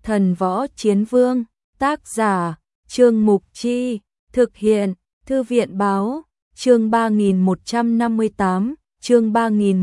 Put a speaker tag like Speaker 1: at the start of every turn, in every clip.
Speaker 1: Thần Võ Chiến Vương, tác giả, Trương Mục Chi, thực hiện, Thư viện Báo, chương 3158, chương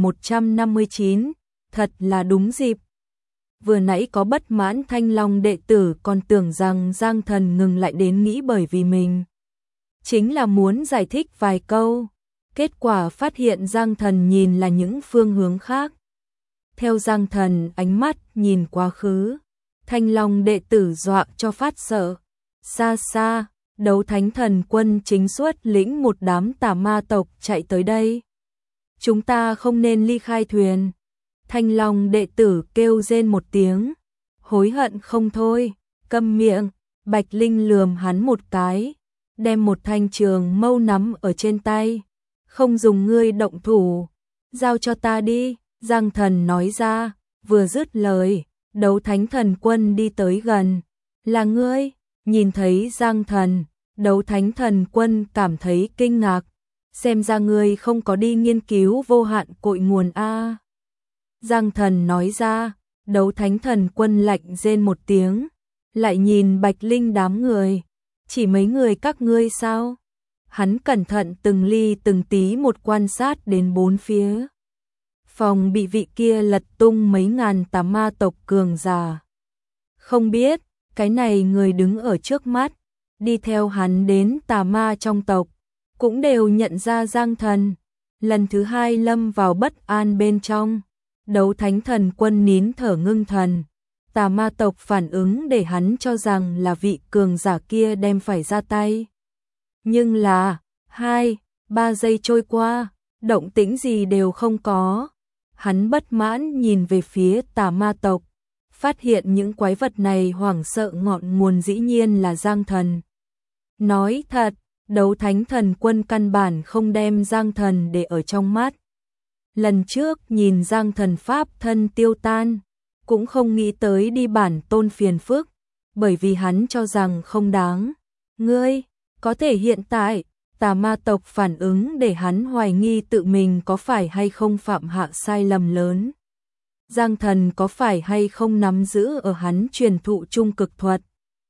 Speaker 1: 3159, thật là đúng dịp. Vừa nãy có bất mãn Thanh Long đệ tử còn tưởng rằng Giang Thần ngừng lại đến nghĩ bởi vì mình chính là muốn giải thích vài câu. Kết quả phát hiện Giang Thần nhìn là những phương hướng khác. Theo Giang Thần ánh mắt nhìn quá khứ, Thanh Long đệ tử dọa cho phát sợ. Xa xa, Đấu Thánh Thần Quân chính xuất lĩnh một đám tà ma tộc chạy tới đây. Chúng ta không nên ly khai thuyền. Thanh Long đệ tử kêu rên một tiếng, hối hận không thôi. Câm miệng. Bạch Linh lườm hắn một cái, đem một thanh trường mâu nắm ở trên tay. Không dùng ngươi động thủ, giao cho ta đi, Giang Thần nói ra. Vừa dứt lời, Đấu Thánh Thần Quân đi tới gần. Là ngươi? Nhìn thấy Giang Thần, Đấu Thánh Thần Quân cảm thấy kinh ngạc. Xem ra ngươi không có đi nghiên cứu vô hạn cội nguồn a. Giang Thần nói ra. Đấu Thánh Thần Quân lạnh rên một tiếng, lại nhìn Bạch Linh đám người. Chỉ mấy người các ngươi sao? Hắn cẩn thận từng ly từng tí một quan sát đến bốn phía. Phòng bị vị kia lật tung mấy ngàn tà ma tộc cường giả. Không biết, cái này người đứng ở trước mắt, đi theo hắn đến tà ma trong tộc, cũng đều nhận ra Giang Thần. Lần thứ hai lâm vào bất an bên trong. Đấu Thánh Thần Quân nín thở ngưng thần. Tà ma tộc phản ứng để hắn cho rằng là vị cường giả kia đem phải ra tay. Nhưng là, 2-3 giây trôi qua, động tĩnh gì đều không có. Hắn bất mãn nhìn về phía tà ma tộc, phát hiện những quái vật này hoảng sợ ngọn nguồn dĩ nhiên là Giang Thần. Nói thật, Đấu Thánh Thần Quân căn bản không đem Giang Thần để ở trong mắt. Lần trước nhìn Giang Thần pháp thân tiêu tan, cũng không nghĩ tới đi bản tôn phiền phức, bởi vì hắn cho rằng không đáng. Ngươi, có thể hiện tại, tà ma tộc phản ứng để hắn hoài nghi tự mình có phải hay không phạm hạ sai lầm lớn. Giang Thần có phải hay không nắm giữ ở hắn truyền thụ trung cực thuật.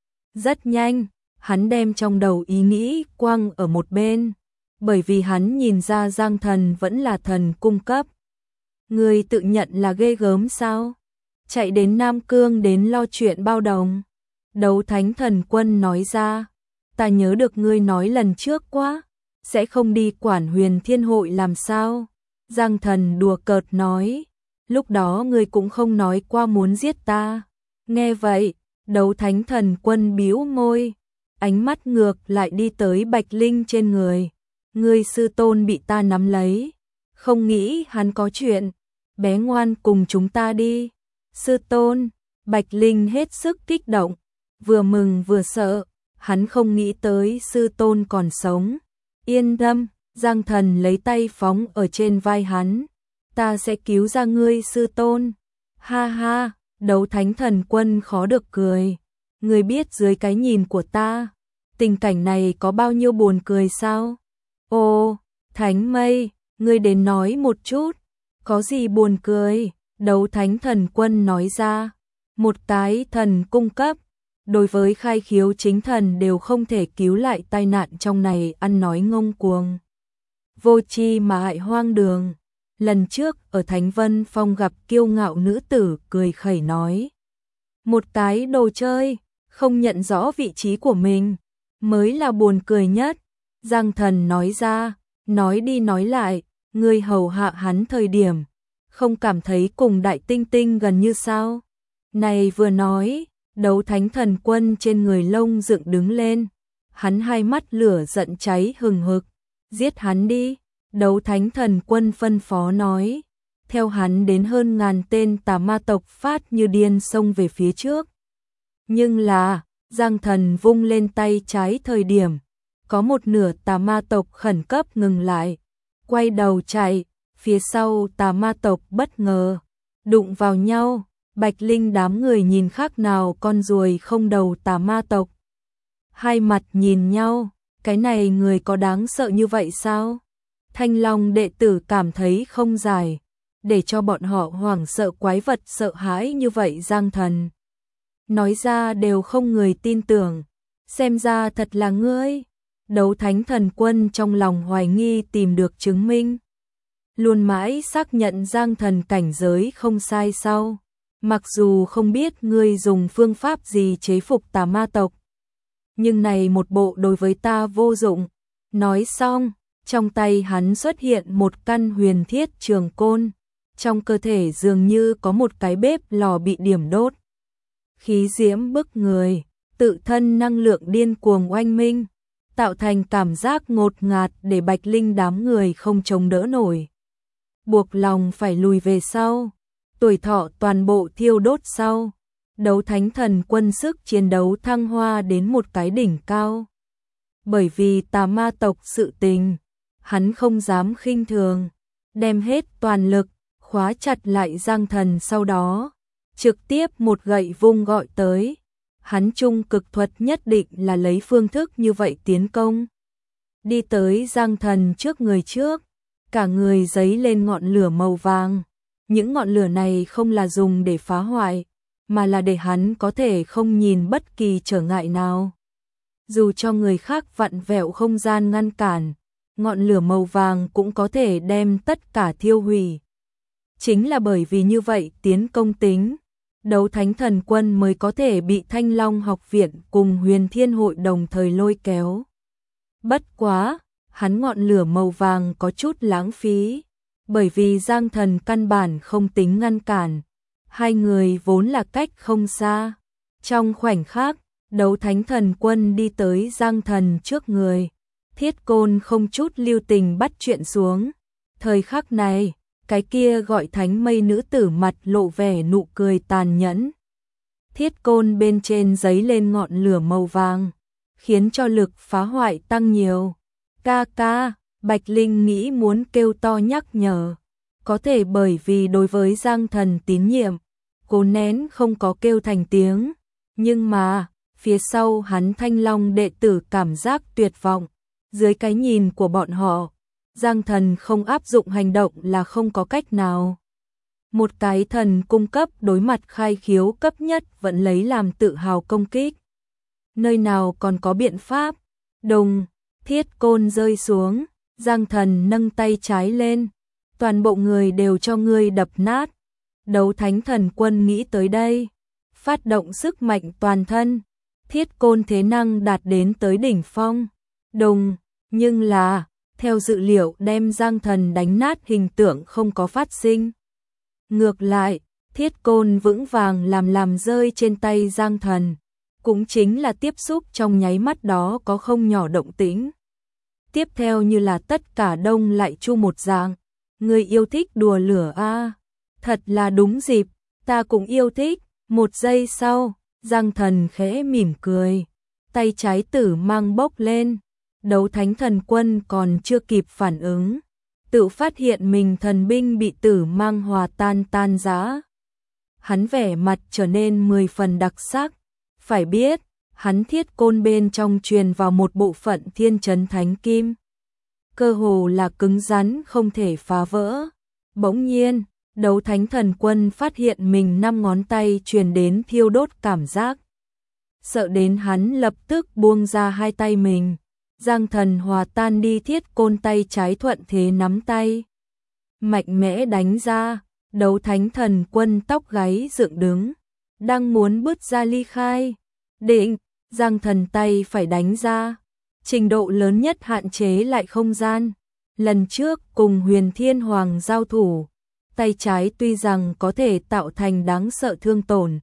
Speaker 1: Rất nhanh, hắn đem trong đầu ý nghĩ quăng ở một bên, bởi vì hắn nhìn ra Giang Thần vẫn là thần cung cấp. Ngươi tự nhận là ghê gớm sao? Chạy đến Nam Cương đến lo chuyện bao đồng. Đấu Thánh Thần Quân nói ra. Ta nhớ được ngươi nói lần trước quá, sẽ không đi quản Huyền Thiên Hội làm sao? Giang Thần đùa cợt nói. Lúc đó ngươi cũng không nói qua muốn giết ta. Nghe vậy, Đấu Thánh Thần Quân bĩu môi, ánh mắt ngược lại đi tới Bạch Linh trên người. Ngươi sư tôn bị ta nắm lấy, không nghĩ hắn có chuyện. Bé ngoan cùng chúng ta đi. Sư tôn, Bạch Linh hết sức kích động, vừa mừng vừa sợ, hắn không nghĩ tới sư tôn còn sống. Yên tâm, Giang Thần lấy tay phóng ở trên vai hắn. Ta sẽ cứu ra ngươi sư tôn. Ha ha, Đấu Thánh Thần Quân khó được cười. Ngươi biết dưới cái nhìn của ta, tình cảnh này có bao nhiêu buồn cười sao? Ồ, Thánh Mây, ngươi đến nói một chút. Có gì buồn cười? Đấu Thánh Thần Quân nói ra. Một cái thần cung cấp, đối với khai khiếu chính thần đều không thể cứu lại tai nạn trong này, ăn nói ngông cuồng. Vô tri mà hại hoang đường. Lần trước ở Thánh Vân Phong gặp kiêu ngạo nữ tử cười khẩy nói. Một cái đồ chơi, không nhận rõ vị trí của mình, mới là buồn cười nhất. Giang Thần nói ra, nói đi nói lại, ngươi hầu hạ hắn thời điểm, không cảm thấy cùng Đại Tinh Tinh gần như sao? Này vừa nói, Đấu Thánh Thần Quân trên người lông dựng đứng lên, hắn hai mắt lửa giận cháy hừng hực. Giết hắn đi, Đấu Thánh Thần Quân phân phó nói. Theo hắn đến hơn ngàn tên tà ma tộc phát như điên xông về phía trước. Nhưng là, Giang Thần vung lên tay trái thời điểm, có một nửa tà ma tộc khẩn cấp ngừng lại, quay đầu chạy. Phía sau tà ma tộc bất ngờ đụng vào nhau. Bạch Linh đám người nhìn khác nào con ruồi không đầu tà ma tộc. Hai mặt nhìn nhau, cái này người có đáng sợ như vậy sao? Thanh Long đệ tử cảm thấy không giải, để cho bọn họ hoảng sợ quái vật sợ hãi như vậy. Giang Thần nói ra đều không người tin tưởng, xem ra thật là ngươi. Đấu Thánh Thần Quân trong lòng hoài nghi tìm được chứng minh. Luôn mãi xác nhận Giang Thần cảnh giới không sai sau. Mặc dù không biết ngươi dùng phương pháp gì chế phục tà ma tộc, nhưng này một bộ đối với ta vô dụng. Nói xong, trong tay hắn xuất hiện một căn huyền thiết trường côn, trong cơ thể dường như có một cái bếp lò bị điểm đốt. Khí diễm bức người, tự thân năng lượng điên cuồng oanh minh, tạo thành cảm giác ngột ngạt để Bạch Linh đám người không chống đỡ nổi. Buộc lòng phải lùi về sau, tuổi thọ toàn bộ thiêu đốt sau. Đấu Thánh Thần Quân sức chiến đấu thăng hoa đến một cái đỉnh cao. Bởi vì tà ma tộc sự tình, hắn không dám khinh thường, đem hết toàn lực, khóa chặt lại Giang Thần sau đó, trực tiếp một gậy vung gọi tới. Hắn trung cực thuật nhất định là lấy phương thức như vậy tiến công. Đi tới Giang Thần trước người trước, cả người giấy lên ngọn lửa màu vàng. Những ngọn lửa này không là dùng để phá hoại, mà là để hắn có thể không nhìn bất kỳ trở ngại nào. Dù cho người khác vặn vẹo không gian ngăn cản, ngọn lửa màu vàng cũng có thể đem tất cả thiêu hủy. Chính là bởi vì như vậy tiến công tính, Đấu Thánh Thần Quân mới có thể bị Thanh Long học viện cùng Huyền Thiên hội đồng thời lôi kéo. Bất quá, hắn ngọn lửa màu vàng có chút lãng phí, bởi vì Giang Thần căn bản không tính ngăn cản. Hai người vốn là cách không xa. Trong khoảnh khắc, Đấu Thánh Thần Quân đi tới Giang Thần trước người. Thiết côn không chút lưu tình bắt chuyện xuống. Thời khắc này, cái kia gọi thánh mây nữ tử mặt lộ vẻ nụ cười tàn nhẫn. Thiết côn bên trên giấy lên ngọn lửa màu vàng, khiến cho lực phá hoại tăng nhiều. Ca ca, Bạch Linh nghĩ muốn kêu to nhắc nhở. Có thể bởi vì đối với Giang Thần tín nhiệm, cố nén không có kêu thành tiếng. Nhưng mà, phía sau hắn Thanh Long đệ tử cảm giác tuyệt vọng. Dưới cái nhìn của bọn họ, Giang Thần không áp dụng hành động là không có cách nào. Một cái thần cung cấp đối mặt khai khiếu cấp nhất vẫn lấy làm tự hào công kích. Nơi nào còn có biện pháp? Đùng, thiết côn rơi xuống, Giang Thần nâng tay trái lên. Toàn bộ người đều cho ngươi đập nát. Đấu Thánh Thần Quân nghĩ tới đây, phát động sức mạnh toàn thân, thiết côn thế năng đạt đến tới đỉnh phong. Đùng, nhưng là, theo dự liệu đem Giang Thần đánh nát hình tượng không có phát sinh. Ngược lại, thiết côn vững vàng làm rơi trên tay Giang Thần, cũng chính là tiếp xúc trong nháy mắt đó có không nhỏ động tĩnh. Tiếp theo như là tất cả đông lại chu một dạng. Người yêu thích đùa lửa a, thật là đúng dịp, ta cũng yêu thích. Một giây sau, Giang Thần khẽ mỉm cười, tay trái tử mang bốc lên. Đấu Thánh Thần Quân còn chưa kịp phản ứng, tự phát hiện mình thần binh bị tử mang hòa tan rã. Hắn vẻ mặt trở nên 10 phần đặc sắc, phải biết, hắn thiết côn bên trong truyền vào một bộ phận thiên chấn thánh kim. Cơ hồ là cứng rắn không thể phá vỡ. Bỗng nhiên, Đấu Thánh Thần Quân phát hiện mình 5 ngón tay truyền đến thiêu đốt cảm giác. Sợ đến hắn lập tức buông ra hai tay mình. Giang Thần hòa tan đi thiết côn tay trái thuận thế nắm tay. Mạnh mẽ đánh ra, Đấu Thánh Thần Quân tóc gáy dựng đứng. Đang muốn bứt ra ly khai. Định, Giang Thần tay phải đánh ra. Trình độ lớn nhất hạn chế lại không gian. Lần trước cùng Huyền Thiên Hoàng giao thủ, tay trái tuy rằng có thể tạo thành đáng sợ thương tổn,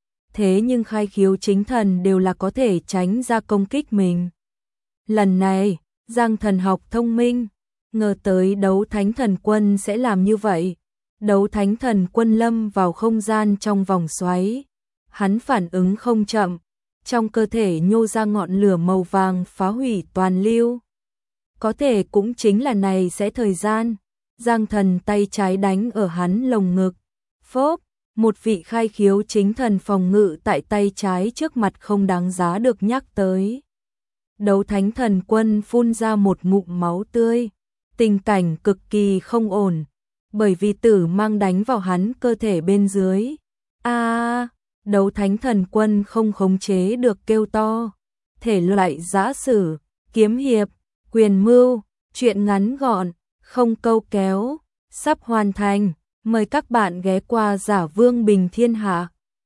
Speaker 1: thế nhưng khai khiếu chính thần đều là có thể tránh ra công kích mình. Lần này, Giang Thần học thông minh, ngờ tới Đấu Thánh Thần Quân sẽ làm như vậy. Đấu Thánh Thần Quân lâm vào không gian trong vòng xoáy. Hắn phản ứng không chậm, trong cơ thể nhô ra ngọn lửa màu vàng phá hủy toàn lưu. Có thể cũng chính là này sẽ thời gian. Giang Thần tay trái đánh ở hắn lồng ngực. Phốp, một vị khai khiếu chính thần phòng ngự tại tay trái trước mặt không đáng giá được nhắc tới. Đấu Thánh Thần Quân phun ra một ngụm máu tươi. Tình cảnh cực kỳ không ổn, bởi vì tử mang đánh vào hắn cơ thể bên dưới. Đấu Thánh Thần Quân không khống chế được kêu to. Thể loại giã sử, kiếm hiệp, quyền mưu, truyện ngắn gọn, không câu kéo, sắp hoàn thành. Mời các bạn ghé qua Giả Vương Bình Thiên Hạ.